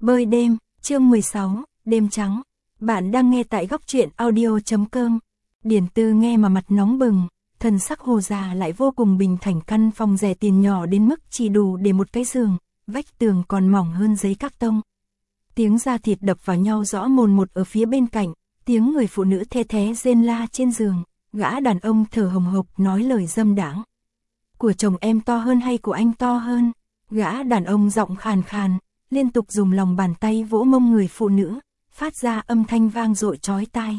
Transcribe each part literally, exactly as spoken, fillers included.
Bơi đêm, chương mười sáu, đêm trắng. Bạn đang nghe tại góc truyện audio.com. Điển Tư nghe mà mặt nóng bừng, thần sắc Hồ già lại vô cùng bình thản. Căn phòng rẻ tiền nhỏ đến mức chỉ đủ để một cái giường, vách tường còn mỏng hơn giấy các tông. Tiếng da thịt đập vào nhau rõ mồn một ở phía bên cạnh, tiếng người phụ nữ the thé rên la trên giường, gã đàn ông thở hồng hộc nói lời dâm đãng. Của chồng em to hơn hay của anh to hơn? Gã đàn ông giọng khàn khàn, liên tục dùng lòng bàn tay vỗ mông người phụ nữ, phát ra âm thanh vang dội chói tai.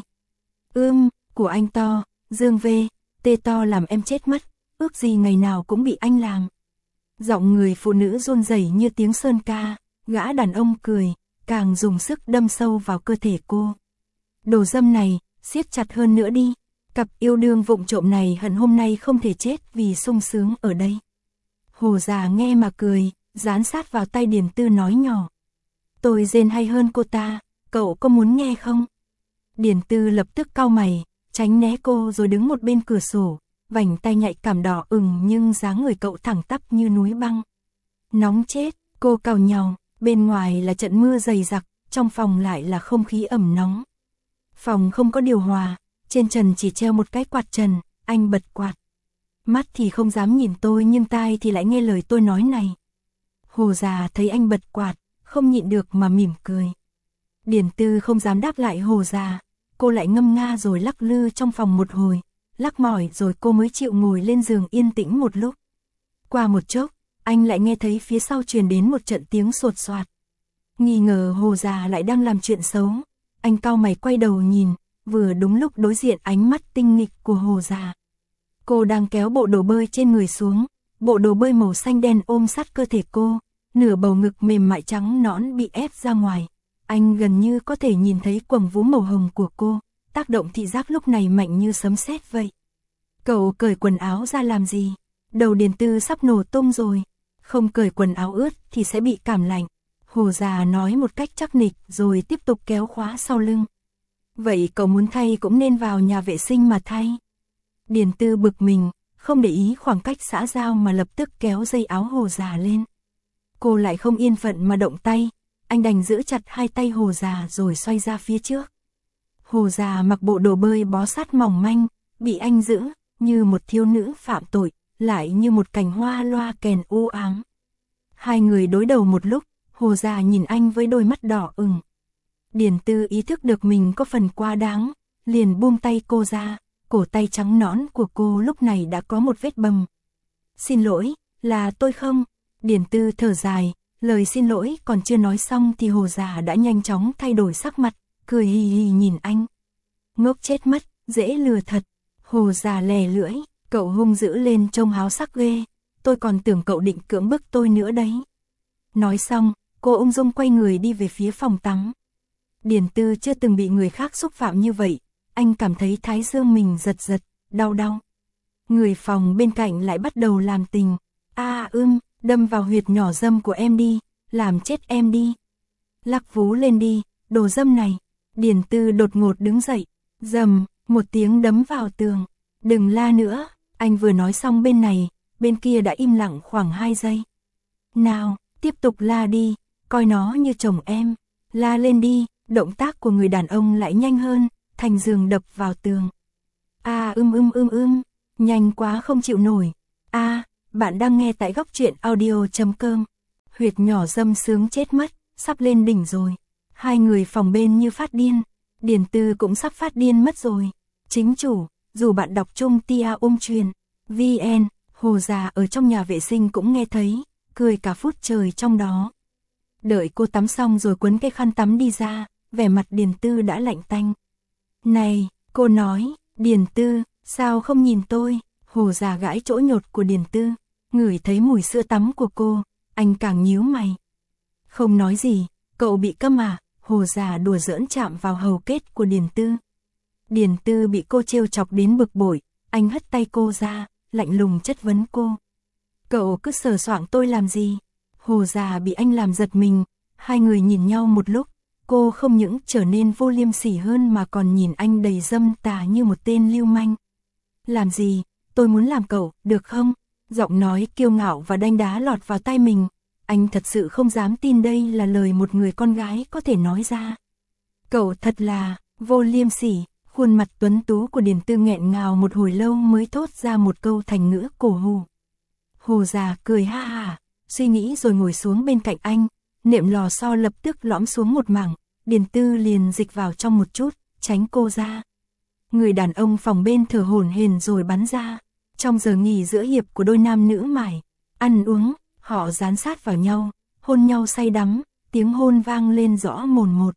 Ưm, của anh to, Dương V, tê to làm em chết mất, ước gì ngày nào cũng bị anh làm. Giọng người phụ nữ run rẩy như tiếng sơn ca, gã đàn ông cười, càng dùng sức đâm sâu vào cơ thể cô. Đồ dâm này, siết chặt hơn nữa đi, cặp yêu đương vụng trộm này hận hôm nay không thể chết vì sung sướng ở đây. Hồ già nghe mà cười, dán sát vào tay Điển Tư nói nhỏ. Tôi rên hay hơn cô ta, cậu có muốn nghe không? Điển Tư lập tức cau mày, tránh né cô rồi đứng một bên cửa sổ, vành tay nhạy cảm đỏ ửng nhưng dáng người cậu thẳng tắp như núi băng. Nóng chết, cô cào nhàu, bên ngoài là trận mưa dày đặc, trong phòng lại là không khí ẩm nóng. Phòng không có điều hòa, trên trần chỉ treo một cái quạt trần, anh bật quạt. Mắt thì không dám nhìn tôi nhưng tai thì lại nghe lời tôi nói này. Hồ già thấy anh bật quạt, không nhịn được mà mỉm cười. Điển Tư không dám đáp lại Hồ già, cô lại ngâm nga rồi lắc lư trong phòng một hồi, lắc mỏi rồi cô mới chịu ngồi lên giường yên tĩnh một lúc. Qua một chốc, anh lại nghe thấy phía sau truyền đến một trận tiếng sột soạt. Nghi ngờ Hồ già lại đang làm chuyện xấu, anh cau mày quay đầu nhìn, vừa đúng lúc đối diện ánh mắt tinh nghịch của Hồ già. Cô đang kéo bộ đồ bơi trên người xuống, bộ đồ bơi màu xanh đen ôm sát cơ thể cô, nửa bầu ngực mềm mại trắng nõn bị ép ra ngoài. Anh gần như có thể nhìn thấy quầng vú màu hồng của cô, tác động thị giác lúc này mạnh như sấm sét vậy. Cậu cởi quần áo ra làm gì? Đầu Điển Tư sắp nổ tung rồi, không cởi quần áo ướt thì sẽ bị cảm lạnh. Hồ già nói một cách chắc nịch rồi tiếp tục kéo khóa sau lưng. Vậy cậu muốn thay cũng nên vào nhà vệ sinh mà thay. Điển Tư bực mình, không để ý khoảng cách xã giao mà lập tức kéo dây áo Hồ già lên. Cô lại không yên phận mà động tay, anh đành giữ chặt hai tay Hồ già rồi xoay ra phía trước. Hồ già mặc bộ đồ bơi bó sát mỏng manh, bị anh giữ, như một thiếu nữ phạm tội, lại như một cành hoa loa kèn u ám. Hai người đối đầu một lúc, Hồ già nhìn anh với đôi mắt đỏ ửng. Điển Tư ý thức được mình có phần quá đáng, liền buông tay cô ra, cổ tay trắng nõn của cô lúc này đã có một vết bầm. Xin lỗi, là tôi không? Điển Tư thở dài, lời xin lỗi còn chưa nói xong thì Hồ già đã nhanh chóng thay đổi sắc mặt, cười hì hì nhìn anh. Ngốc chết mất, dễ lừa thật. Hồ già lè lưỡi, cậu hung dữ lên trông háo sắc ghê, tôi còn tưởng cậu định cưỡng bức tôi nữa đấy. Nói xong, cô ung dung quay người đi về phía phòng tắm. Điển Tư chưa từng bị người khác xúc phạm như vậy, anh cảm thấy thái dương mình giật giật, đau đau. Người phòng bên cạnh lại bắt đầu làm tình. A ưm, đâm vào huyệt nhỏ dâm của em đi, làm chết em đi. Lắc vú lên đi, đồ dâm này. Điển Tư đột ngột đứng dậy, dầm, một tiếng đấm vào tường. Đừng la nữa, anh vừa nói xong bên này, bên kia đã im lặng khoảng hai giây. Nào, tiếp tục la đi, coi nó như chồng em. La lên đi, động tác của người đàn ông lại nhanh hơn, thành giường đập vào tường. A ưm ưm ưm ưm, nhanh quá không chịu nổi. A, bạn đang nghe tại góc truyện audio.com. Huyệt nhỏ dâm sướng chết mất, sắp lên đỉnh rồi. Hai người phòng bên như phát điên, Điển Tư cũng sắp phát điên mất rồi. Chính chủ, dù bạn đọc chung tia ôm truyền, vn, Hồ già ở trong nhà vệ sinh cũng nghe thấy, cười cả phút trời trong đó. Đợi cô tắm xong rồi quấn cái khăn tắm đi ra, vẻ mặt Điển Tư đã lạnh tanh. Này, cô nói, Điển Tư, sao không nhìn tôi? Hồ già gãi chỗ nhột của Điển Tư, ngửi thấy mùi sữa tắm của cô, anh càng nhíu mày. Không nói gì, cậu bị câm à? Hồ già đùa giỡn chạm vào hầu kết của Điển Tư. Điển Tư bị cô trêu chọc đến bực bội, anh hất tay cô ra, lạnh lùng chất vấn cô. Cậu cứ sờ soạng tôi làm gì? Hồ già bị anh làm giật mình, hai người nhìn nhau một lúc, cô không những trở nên vô liêm sỉ hơn mà còn nhìn anh đầy dâm tà như một tên lưu manh. Làm gì? Tôi muốn làm cậu, được không? Giọng nói kiêu ngạo và đanh đá lọt vào tai mình, anh thật sự không dám tin đây là lời một người con gái có thể nói ra. Cậu thật là, vô liêm sỉ, khuôn mặt tuấn tú của Điền Tư nghẹn ngào một hồi lâu mới thốt ra một câu thành ngữ cổ hủ. Hồ già cười ha hả, suy nghĩ rồi ngồi xuống bên cạnh anh, nệm lò xo lập tức lõm xuống một mảng, Điền Tư liền dịch vào trong một chút, tránh cô ra. Người đàn ông phòng bên thở hổn hển rồi bắn ra. Trong giờ nghỉ giữa hiệp của đôi nam nữ mải ăn uống, họ dán sát vào nhau, hôn nhau say đắm, tiếng hôn vang lên rõ mồn một.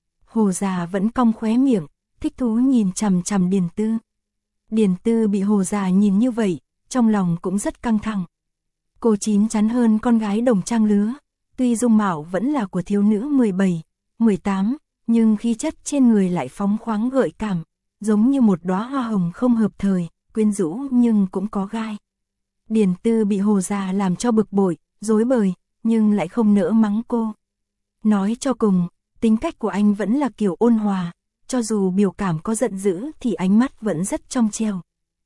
Hồ già vẫn cong khóe miệng, thích thú nhìn chằm chằm Điền Tư. Điền Tư bị Hồ già nhìn như vậy, trong lòng cũng rất căng thẳng. Cô chín chắn hơn con gái đồng trang lứa, tuy dung mạo vẫn là của thiếu nữ mười bảy, mười tám, nhưng khí chất trên người lại phóng khoáng gợi cảm, giống như một đóa hoa hồng không hợp thời, quyến rũ nhưng cũng có gai. Điền Tư bị Hồ già làm cho bực bội, rối bời, nhưng lại không nỡ mắng cô. Nói cho cùng, tính cách của anh vẫn là kiểu ôn hòa, cho dù biểu cảm có giận dữ thì ánh mắt vẫn rất trong trẻo.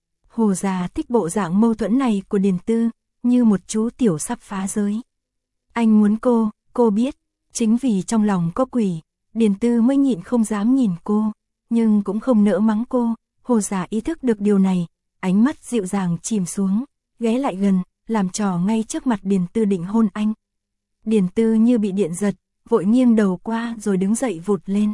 Hồ già thích bộ dạng mâu thuẫn này của Điền Tư, như một chú tiểu sắp phá giới. Anh muốn cô, cô biết, chính vì trong lòng có quỷ, Điền Tư mới nhịn không dám nhìn cô, nhưng cũng không nỡ mắng cô. Hồ già ý thức được điều này, ánh mắt dịu dàng chìm xuống, ghé lại gần, làm trò ngay trước mặt Điền Tư định hôn anh. Điền Tư như bị điện giật, vội nghiêng đầu qua rồi đứng dậy vụt lên.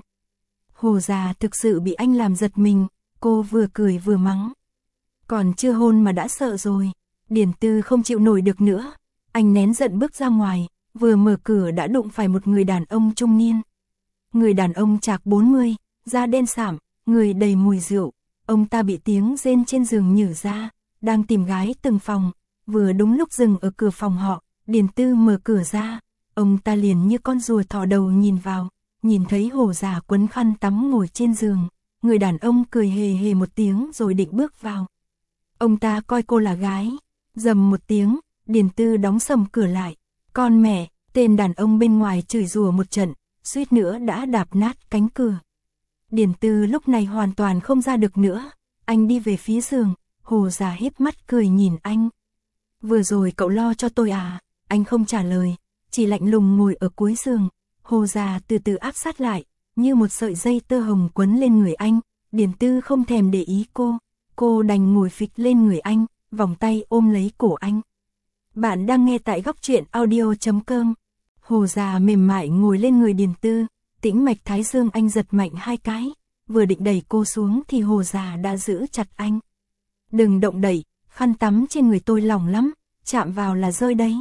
Hồ già thực sự bị anh làm giật mình, cô vừa cười vừa mắng. Còn chưa hôn mà đã sợ rồi. Điền Tư không chịu nổi được nữa, anh nén giận bước ra ngoài, vừa mở cửa đã đụng phải một người đàn ông trung niên. Người đàn ông chạc bốn mươi, da đen sạm, người đầy mùi rượu. Ông ta bị tiếng rên trên giường nhử ra, đang tìm gái từng phòng, vừa đúng lúc dừng ở cửa phòng họ, Điền Tư mở cửa ra, ông ta liền như con rùa thò đầu nhìn vào, nhìn thấy Hồ già quấn khăn tắm ngồi trên giường, người đàn ông cười hề hề một tiếng rồi định bước vào. Ông ta coi cô là gái, rầm một tiếng, Điền Tư đóng sầm cửa lại, con mẹ, tên đàn ông bên ngoài chửi rủa một trận, suýt nữa đã đạp nát cánh cửa. Điền Tư lúc này hoàn toàn không ra được nữa, anh đi về phía giường, Hồ già híp mắt cười nhìn anh. Vừa rồi cậu lo cho tôi à? Anh không trả lời, chỉ lạnh lùng ngồi ở cuối giường. Hồ già từ từ áp sát lại, như một sợi dây tơ hồng quấn lên người anh. Điền Tư không thèm để ý cô, cô đành ngồi phịch lên người anh, vòng tay ôm lấy cổ anh. Bạn đang nghe tại góc truyện audio chấm com. Hồ già mềm mại ngồi lên người Điền Tư, tĩnh mạch thái dương anh giật mạnh hai cái, vừa định đẩy cô xuống thì Hồ già đã giữ chặt anh. Đừng động đậy, khăn tắm trên người tôi lỏng lắm, chạm vào là rơi đấy.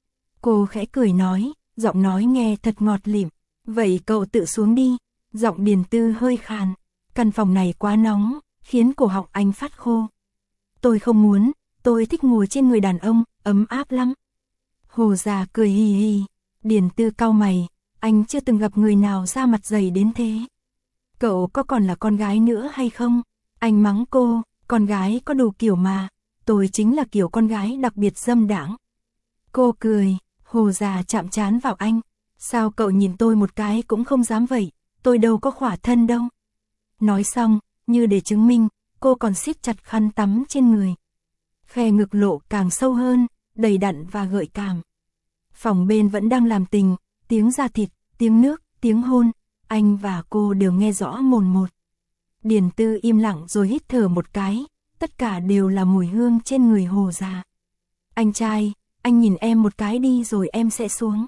Cô khẽ cười nói, giọng nói nghe thật ngọt lịm, vậy cậu tự xuống đi. Giọng Điền Tư hơi khàn, căn phòng này quá nóng, khiến cổ họng anh phát khô. Tôi không muốn, tôi thích ngồi trên người đàn ông, ấm áp lắm. Hồ già cười hì hì, Điền Tư cau mày, anh chưa từng gặp người nào da mặt dày đến thế. Cậu có còn là con gái nữa hay không? Anh mắng cô, con gái có đủ kiểu mà, tôi chính là kiểu con gái đặc biệt dâm đãng. Cô cười, Hồ già chạm trán vào anh, sao cậu nhìn tôi một cái cũng không dám vậy, tôi đâu có khỏa thân đâu. Nói xong, như để chứng minh, cô còn siết chặt khăn tắm trên người. Khe ngực lộ càng sâu hơn, đầy đặn và gợi cảm. Phòng bên vẫn đang làm tình, tiếng da thịt, tiếng nước, tiếng hôn, anh và cô đều nghe rõ mồn một. Điền Tư im lặng rồi hít thở một cái, tất cả đều là mùi hương trên người Hồ già. Anh trai, anh nhìn em một cái đi rồi em sẽ xuống.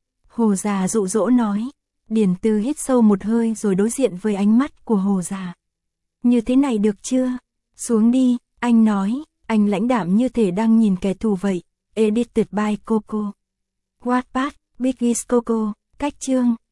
Hồ già dụ dỗ nói. Điền Tư hít sâu một hơi rồi đối diện với ánh mắt của Hồ già. Như thế này được chưa? Xuống đi, anh nói, anh lãnh đạm như thể đang nhìn kẻ thù vậy. Edited by Coco. Wattpad, Biggest Coco, cách chương.